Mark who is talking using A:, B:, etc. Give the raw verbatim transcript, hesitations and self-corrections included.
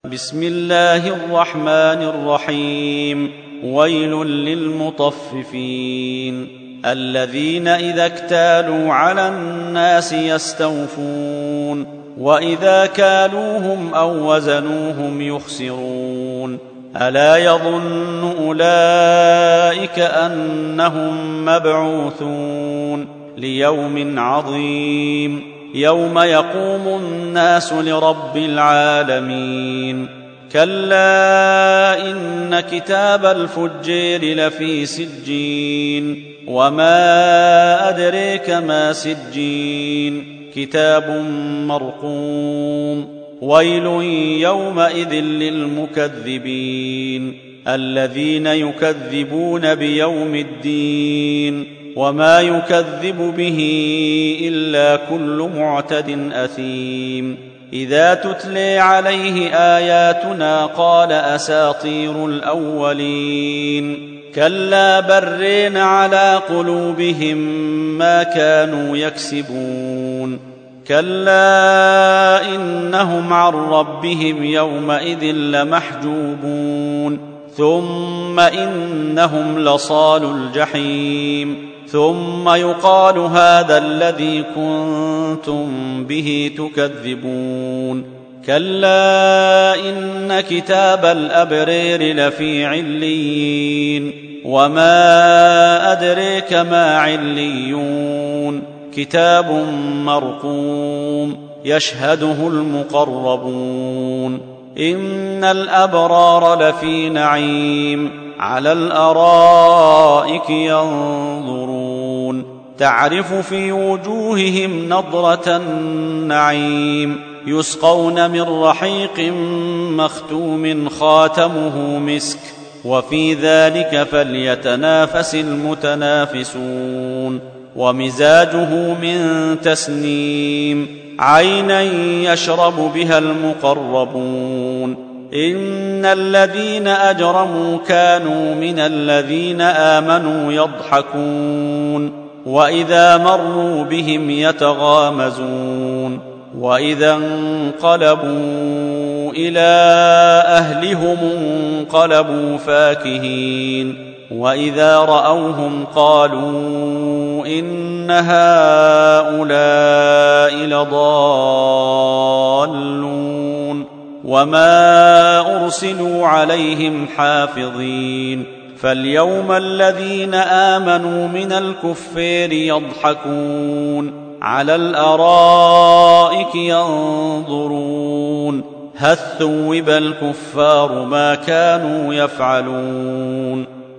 A: بسم الله الرحمن الرحيم. ويل للمطففين الذين إذا اكتالوا على الناس يستوفون وإذا كالوهم أو وزنوهم يخسرون ألا يظن أولئك أنهم مبعوثون ليوم عظيم يوم يقوم الناس لرب العالمين كلا إن كتاب الفجير لفي سجين وما أدريك ما سجين كتاب مرقوم ويل يومئذ للمكذبين الذين يكذبون بيوم الدين وما يكذب به إلا كل معتد أثيم إذا تتلي عليه آياتنا قال أساطير الأولين كلا برين على قلوبهم ما كانوا يكسبون كلا إنهم عن ربهم يومئذ لمحجوبون ثم إنهم لصال الجحيم ثم يقال هذا الذي كنتم به تكذبون كلا إن كتاب الأبرير لفي عليين وما أدريك ما عليون كتاب مرقوم يشهده المقربون إن الأبرار لفي نعيم على الأرائك ينظرون تعرف في وجوههم نضرة النعيم يسقون من رحيق مختوم خاتمه مسك وفي ذلك فليتنافس المتنافسون ومزاجه من تسنيم عينا يشرب بها المقربون إن الذين أجرموا كانوا من الذين آمنوا يضحكون وإذا مروا بهم يتغامزون وإذا انقلبوا إلى أهلهم انقلبوا فاكهين وإذا رأوهم قالوا إن هؤلاء لضالون وما أرسلوا عليهم حافظين فاليوم الذين آمنوا من الكفار يضحكون على الأرائك ينظرون هل ثوب الكفار ما كانوا يفعلون